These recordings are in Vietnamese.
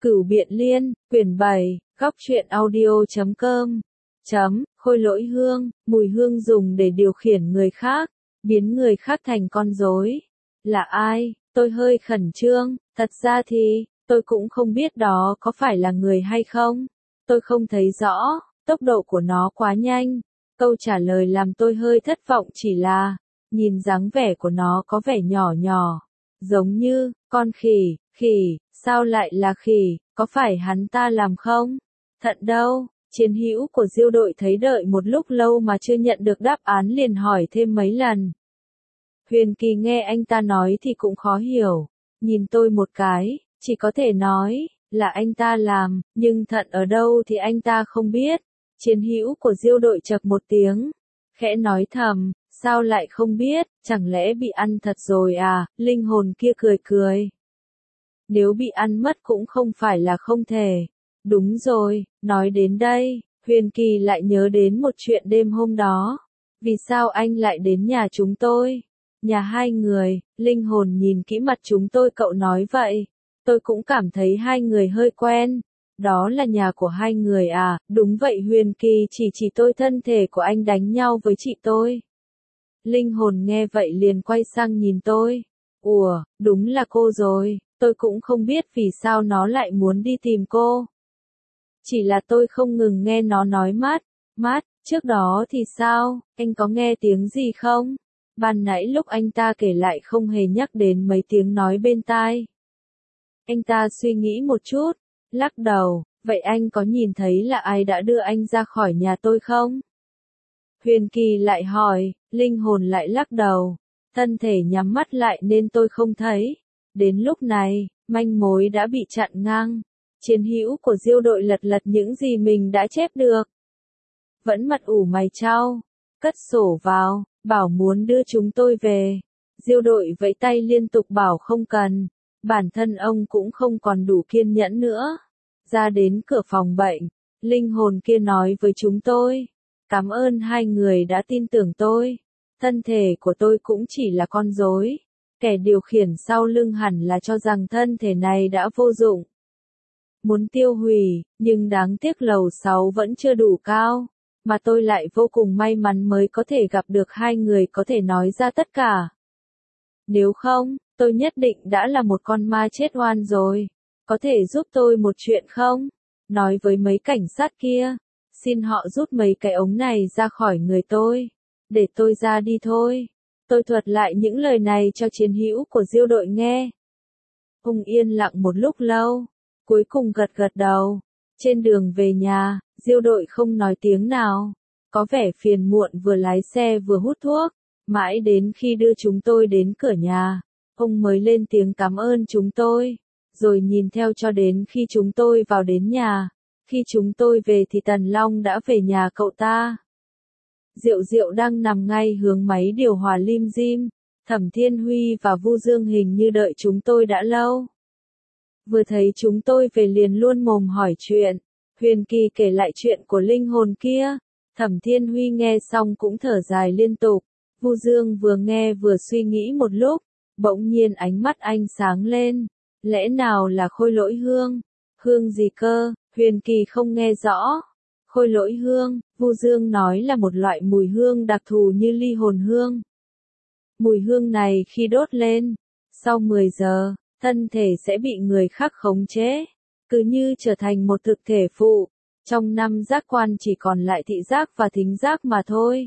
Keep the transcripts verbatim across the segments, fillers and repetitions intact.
Cửu Biện Liên, quyển bảy, góc truyện audio chấm com. Chấm, khôi lỗi hương, mùi hương dùng để điều khiển người khác, biến người khác thành con rối. Là ai? Tôi hơi khẩn trương, thật ra thì, tôi cũng không biết đó có phải là người hay không. Tôi không thấy rõ, tốc độ của nó quá nhanh. Câu trả lời làm tôi hơi thất vọng chỉ là, nhìn dáng vẻ của nó có vẻ nhỏ nhỏ, giống như, con khỉ, khỉ, sao lại là khỉ, có phải hắn ta làm không? Thận đâu? Chiến hữu của Diêu đội thấy đợi một lúc lâu mà chưa nhận được đáp án liền hỏi thêm mấy lần. Huyền Kỳ nghe anh ta nói thì cũng khó hiểu, nhìn tôi một cái, chỉ có thể nói, là anh ta làm, nhưng thận ở đâu thì anh ta không biết. Chiến hữu của Diêu đội chậc một tiếng, khẽ nói thầm, sao lại không biết, chẳng lẽ bị ăn thật rồi à, linh hồn kia cười cười. Nếu bị ăn mất cũng không phải là không thể. Đúng rồi, nói đến đây, Huyền Kỳ lại nhớ đến một chuyện đêm hôm đó. Vì sao anh lại đến nhà chúng tôi? Nhà hai người, linh hồn nhìn kỹ mặt chúng tôi cậu nói vậy. Tôi cũng cảm thấy hai người hơi quen. Đó là nhà của hai người à, đúng vậy Huyền Kỳ chỉ chỉ tôi thân thể của anh đánh nhau với chị tôi. Linh hồn nghe vậy liền quay sang nhìn tôi. Ủa, đúng là cô rồi, tôi cũng không biết vì sao nó lại muốn đi tìm cô. Chỉ là tôi không ngừng nghe nó nói mát, mát, trước đó thì sao, anh có nghe tiếng gì không? Ban nãy lúc anh ta kể lại không hề nhắc đến mấy tiếng nói bên tai. Anh ta suy nghĩ một chút, lắc đầu, vậy anh có nhìn thấy là ai đã đưa anh ra khỏi nhà tôi không? Huyền Kỳ lại hỏi, linh hồn lại lắc đầu, thân thể nhắm mắt lại nên tôi không thấy. Đến lúc này, manh mối đã bị chặn ngang. Chiến hữu của Diêu đội lật lật những gì mình đã chép được. Vẫn mặt ủ mày chau, cất sổ vào, bảo muốn đưa chúng tôi về. Diêu đội vẫy tay liên tục bảo không cần, bản thân ông cũng không còn đủ kiên nhẫn nữa. Ra đến cửa phòng bệnh, linh hồn kia nói với chúng tôi, cảm ơn hai người đã tin tưởng tôi. Thân thể của tôi cũng chỉ là con rối. Kẻ điều khiển sau lưng hẳn là cho rằng thân thể này đã vô dụng. Muốn tiêu hủy, nhưng đáng tiếc lầu sáu vẫn chưa đủ cao, mà tôi lại vô cùng may mắn mới có thể gặp được hai người có thể nói ra tất cả. Nếu không, tôi nhất định đã là một con ma chết oan rồi. Có thể giúp tôi một chuyện không? Nói với mấy cảnh sát kia, xin họ rút mấy cái ống này ra khỏi người tôi, để tôi ra đi thôi. Tôi thuật lại những lời này cho chiến hữu của Diêu đội nghe. Hùng yên lặng một lúc lâu, cuối cùng gật gật đầu. Trên đường về nhà, Diêu đội không nói tiếng nào, có vẻ phiền muộn vừa lái xe vừa hút thuốc, mãi đến khi đưa chúng tôi đến cửa nhà, ông mới lên tiếng cảm ơn chúng tôi, rồi nhìn theo cho đến khi chúng tôi vào đến nhà. Khi chúng tôi về thì Tần Long đã về nhà cậu ta. Diệu Diệu đang nằm ngay hướng máy điều hòa lim dim, Thẩm Thiên Huy và Vu Dương hình như đợi chúng tôi đã lâu. Vừa thấy chúng tôi về liền luôn mồm hỏi chuyện, Huyền Kỳ kể lại chuyện của linh hồn kia, Thẩm Thiên Huy nghe xong cũng thở dài liên tục, Vu Dương vừa nghe vừa suy nghĩ một lúc, bỗng nhiên ánh mắt anh sáng lên, lẽ nào là khôi lỗi hương? Hương gì cơ? Huyền Kỳ không nghe rõ. Khôi lỗi hương, Vu Dương nói là một loại mùi hương đặc thù như ly hồn hương. Mùi hương này khi đốt lên, sau mười giờ, thân thể sẽ bị người khác khống chế, cứ như trở thành một thực thể phụ. Trong năm giác quan chỉ còn lại thị giác và thính giác mà thôi.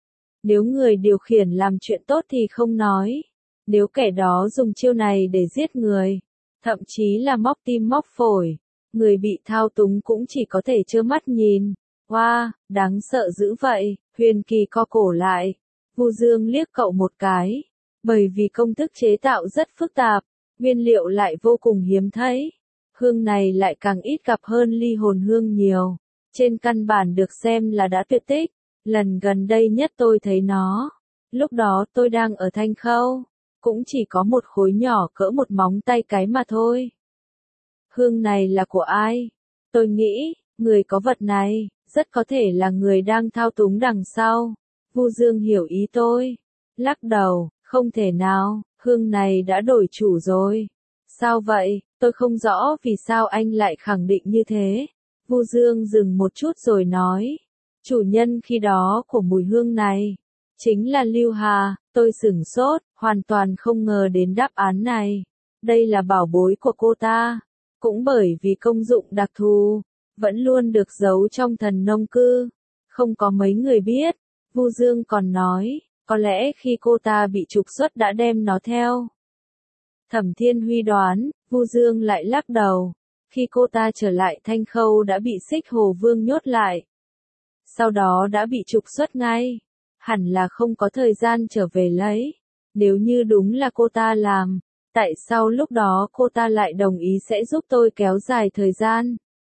Nếu người điều khiển làm chuyện tốt thì không nói. Nếu kẻ đó dùng chiêu này để giết người, thậm chí là móc tim móc phổi, người bị thao túng cũng chỉ có thể trơ mắt nhìn. Wow, đáng sợ dữ vậy, Huyền Kỳ co cổ lại. Vu Dương liếc cậu một cái. Bởi vì công thức chế tạo rất phức tạp, nguyên liệu lại vô cùng hiếm thấy. Hương này lại càng ít gặp hơn ly hồn hương nhiều. Trên căn bản được xem là đã tuyệt tích. Lần gần đây nhất tôi thấy nó. Lúc đó tôi đang ở Thanh Khâu. Cũng chỉ có một khối nhỏ cỡ một móng tay cái mà thôi. Hương này là của ai? Tôi nghĩ, người có vật này, rất có thể là người đang thao túng đằng sau. Vu Dương hiểu ý tôi. Lắc đầu, không thể nào, hương này đã đổi chủ rồi. Sao vậy? Tôi không rõ vì sao anh lại khẳng định như thế. Vu Dương dừng một chút rồi nói. Chủ nhân khi đó của mùi hương này chính là Lưu Hà. Tôi sửng sốt, hoàn toàn không ngờ đến đáp án này. Đây là bảo bối của cô ta. Cũng bởi vì công dụng đặc thù, vẫn luôn được giấu trong thần nông cư. Không có mấy người biết. Vu Dương còn nói, có lẽ khi cô ta bị trục xuất đã đem nó theo. Thẩm Thiên Huy đoán, Vu Dương lại lắc đầu. Khi cô ta trở lại Thanh Khâu đã bị Xích Hồ Vương nhốt lại. Sau đó đã bị trục xuất ngay. Hẳn là không có thời gian trở về lấy. Nếu như đúng là cô ta làm, tại sao lúc đó cô ta lại đồng ý sẽ giúp tôi kéo dài thời gian?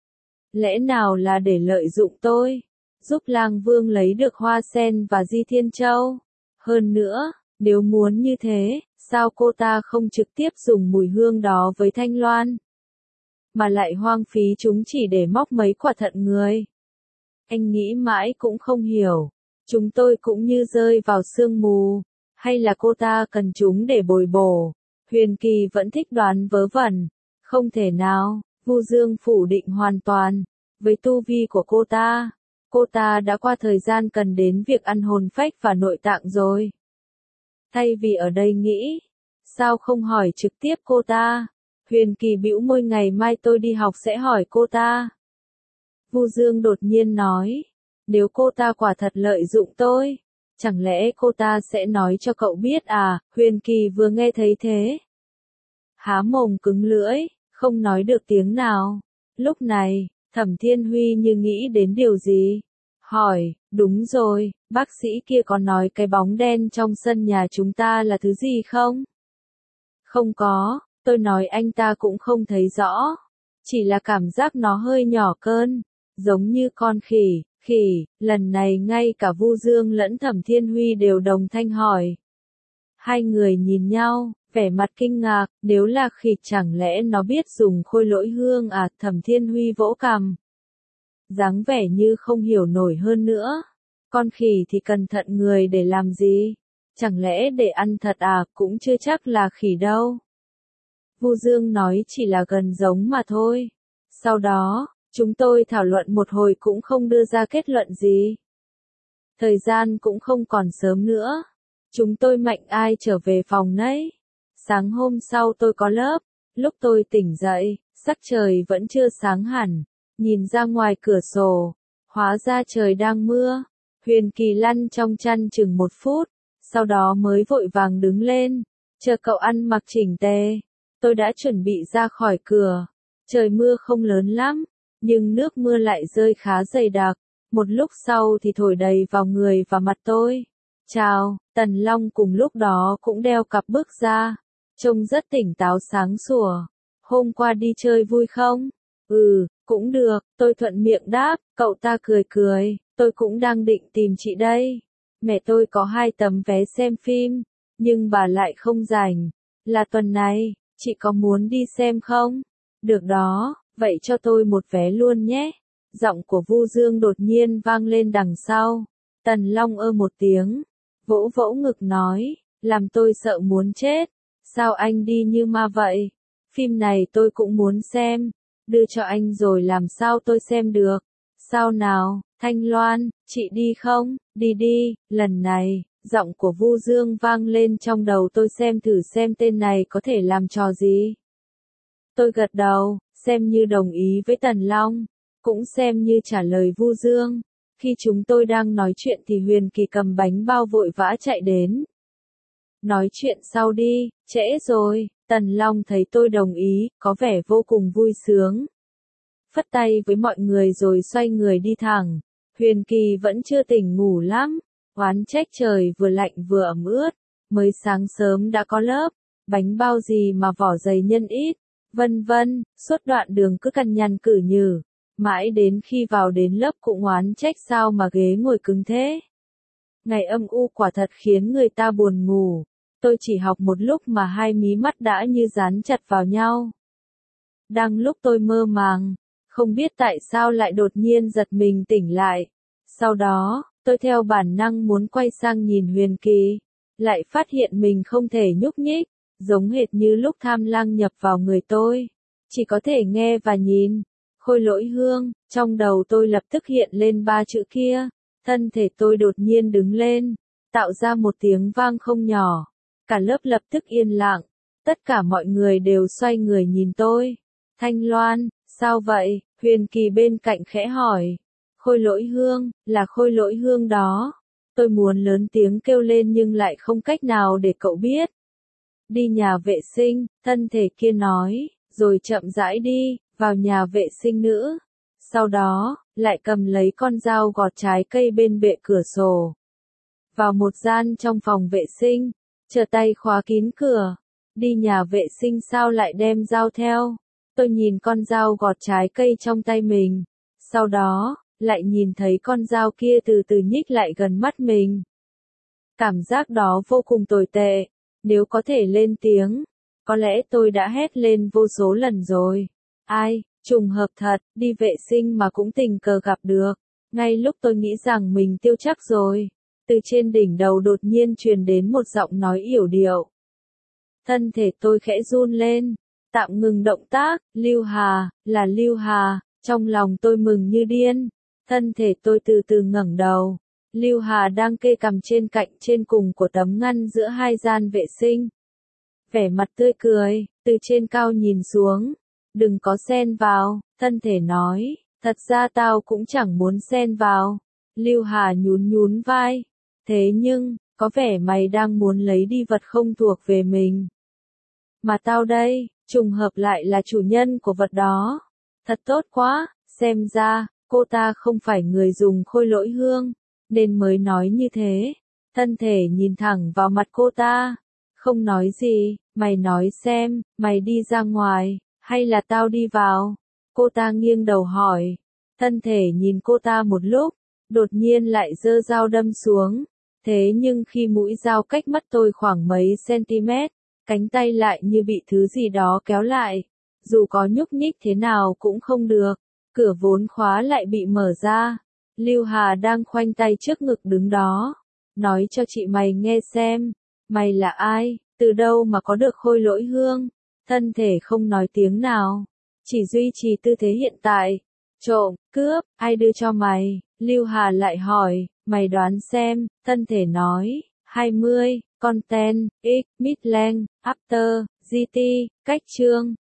Lẽ nào là để lợi dụng tôi, giúp Lang Vương lấy được Hoa Sen và Di Thiên Châu? Hơn nữa, nếu muốn như thế, sao cô ta không trực tiếp dùng mùi hương đó với Thanh Loan? Mà lại hoang phí chúng chỉ để móc mấy quả thận người. Anh nghĩ mãi cũng không hiểu. Chúng tôi cũng như rơi vào sương mù. Hay là cô ta cần chúng để bồi bổ? Huyền Kỳ vẫn thích đoán vớ vẩn. Không thể nào, Vu Dương phủ định hoàn toàn. Với tu vi của cô ta, cô ta đã qua thời gian cần đến việc ăn hồn phách và nội tạng rồi. Thay vì ở đây nghĩ, sao không hỏi trực tiếp cô ta? Huyền Kỳ bĩu môi, ngày mai tôi đi học sẽ hỏi cô ta. Vu Dương đột nhiên nói, nếu cô ta quả thật lợi dụng tôi, chẳng lẽ cô ta sẽ nói cho cậu biết à? Huyền Kỳ vừa nghe thấy thế, há mồm cứng lưỡi, không nói được tiếng nào. Lúc này, Thẩm Thiên Huy như nghĩ đến điều gì. Hỏi, đúng rồi, bác sĩ kia có nói cái bóng đen trong sân nhà chúng ta là thứ gì không? Không có, tôi nói anh ta cũng không thấy rõ. Chỉ là cảm giác nó hơi nhỏ cơn, giống như con khỉ. Khỉ, lần này ngay cả Vu Dương lẫn Thẩm Thiên Huy đều đồng thanh hỏi. Hai người nhìn nhau, vẻ mặt kinh ngạc, nếu là khỉ chẳng lẽ nó biết dùng khôi lỗi hương à? Thẩm Thiên Huy vỗ cằm, dáng vẻ như không hiểu nổi hơn nữa. Con khỉ thì cần thận người để làm gì? Chẳng lẽ để ăn thật à? Cũng chưa chắc là khỉ đâu. Vu Dương nói chỉ là gần giống mà thôi. Sau đó, chúng tôi thảo luận một hồi cũng không đưa ra kết luận gì. Thời gian cũng không còn sớm nữa. Chúng tôi mạnh ai trở về phòng nấy. Sáng hôm sau tôi có lớp. Lúc tôi tỉnh dậy, sắc trời vẫn chưa sáng hẳn. Nhìn ra ngoài cửa sổ, hóa ra trời đang mưa. Huyền Kỳ lăn trong chăn chừng một phút, sau đó mới vội vàng đứng lên, chờ cậu ăn mặc chỉnh tề. Tôi đã chuẩn bị ra khỏi cửa. Trời mưa không lớn lắm, nhưng nước mưa lại rơi khá dày đặc. Một lúc sau thì thổi đầy vào người và mặt tôi. Chào, Tần Long cùng lúc đó cũng đeo cặp bước ra. Trông rất tỉnh táo sáng sủa. Hôm qua đi chơi vui không? Ừ, cũng được, tôi thuận miệng đáp. Cậu ta cười cười, tôi cũng đang định tìm chị đây. Mẹ tôi có hai tấm vé xem phim, nhưng bà lại không rảnh. Là tuần này, chị có muốn đi xem không? Được đó, vậy cho tôi một vé luôn nhé. Giọng của Vu Dương đột nhiên vang lên đằng sau. Tần Long ơ một tiếng, vỗ vỗ ngực nói, làm tôi sợ muốn chết. Sao anh đi như ma vậy? Phim này tôi cũng muốn xem. Đưa cho anh rồi làm sao tôi xem được? Sao nào, Thanh Loan, chị đi không? Đi đi, lần này, giọng của Vu Dương vang lên trong đầu tôi, xem thử xem tên này có thể làm trò gì. Tôi gật đầu, xem như đồng ý với Tần Long, cũng xem như trả lời Vu Dương. Khi chúng tôi đang nói chuyện thì Huyền Kỳ cầm bánh bao vội vã chạy đến. Nói chuyện sau đi, trễ rồi. Tần Long thấy tôi đồng ý, có vẻ vô cùng vui sướng. Phất tay với mọi người rồi xoay người đi thẳng. Huyền Kỳ vẫn chưa tỉnh ngủ lắm, oán trách trời vừa lạnh vừa ẩm ướt, mới sáng sớm đã có lớp, bánh bao gì mà vỏ dày nhân ít, vân vân, suốt đoạn đường cứ cằn nhằn cử nhử, mãi đến khi vào đến lớp cũng oán trách sao mà ghế ngồi cứng thế. Ngày âm u quả thật khiến người ta buồn ngủ. Tôi chỉ học một lúc mà hai mí mắt đã như dán chặt vào nhau. Đang lúc tôi mơ màng, không biết tại sao lại đột nhiên giật mình tỉnh lại. Sau đó, tôi theo bản năng muốn quay sang nhìn Huyền Kỳ, lại phát hiện mình không thể nhúc nhích, giống hệt như lúc tham lang nhập vào người tôi. chỉ có thể nghe và nhìn. Khôi Lỗi Hương, trong đầu tôi lập tức hiện lên ba chữ kia, thân thể tôi đột nhiên đứng lên, tạo ra một tiếng vang không nhỏ. Cả lớp lập tức yên lặng, tất cả mọi người đều xoay người nhìn tôi. Thanh Loan, sao vậy? Huyền Kỳ bên cạnh khẽ hỏi. Khôi Lỗi Hương, là Khôi Lỗi Hương đó. Tôi muốn lớn tiếng kêu lên nhưng lại không cách nào để cậu biết. Đi nhà vệ sinh, thân thể kia nói, rồi chậm rãi đi, vào nhà vệ sinh nữa. Sau đó, lại cầm lấy con dao gọt trái cây bên bệ cửa sổ. Vào một gian trong phòng vệ sinh, trở tay khóa kín cửa. Đi nhà vệ sinh sao lại đem dao theo? Tôi nhìn con dao gọt trái cây trong tay mình. Sau đó, lại nhìn thấy con dao kia từ từ nhích lại gần mắt mình. Cảm giác đó vô cùng tồi tệ. Nếu có thể lên tiếng, có lẽ tôi đã hét lên vô số lần rồi. Ai, trùng hợp thật, đi vệ sinh mà cũng tình cờ gặp được. Ngay lúc tôi nghĩ rằng mình tiêu chắc rồi, từ trên đỉnh đầu đột nhiên truyền đến một giọng nói yểu điệu. Thân thể tôi khẽ run lên, tạm ngừng động tác. Lưu Hà, là Lưu Hà. Trong lòng tôi mừng như điên. Thân thể tôi từ từ ngẩng đầu. Lưu Hà đang kê cằm trên cạnh trên cùng của tấm ngăn giữa hai gian vệ sinh. Vẻ mặt tươi cười, từ trên cao nhìn xuống. Đừng có xen vào, thân thể nói, thật ra tao cũng chẳng muốn xen vào. Lưu Hà nhún nhún vai. Thế nhưng, có vẻ mày đang muốn lấy đi vật không thuộc về mình. Mà tao đây, trùng hợp lại là chủ nhân của vật đó. Thật tốt quá, xem ra, cô ta không phải người dùng Khôi Lỗi Hương, nên mới nói như thế. Thân thể nhìn thẳng vào mặt cô ta. Không nói gì, mày nói xem, mày đi ra ngoài, hay là tao đi vào? Cô ta nghiêng đầu hỏi. Thân thể nhìn cô ta một lúc, đột nhiên lại giơ dao đâm xuống. Thế nhưng khi mũi dao cách mắt tôi khoảng mấy cm, cánh tay lại như bị thứ gì đó kéo lại. Dù có nhúc nhích thế nào cũng không được. Cửa vốn khóa lại bị mở ra. Lưu Hà đang khoanh tay trước ngực đứng đó. Nói cho chị mày nghe xem. Mày là ai? Từ đâu mà có được Khôi Lỗi Hương? Thân thể không nói tiếng nào. Chỉ duy trì tư thế hiện tại. Trộm, cướp, ai đưa cho mày? Lưu Hà lại hỏi. Mày đoán xem. Thân thể nói. hai mươi, content, x, midland, after, gt, cách chương.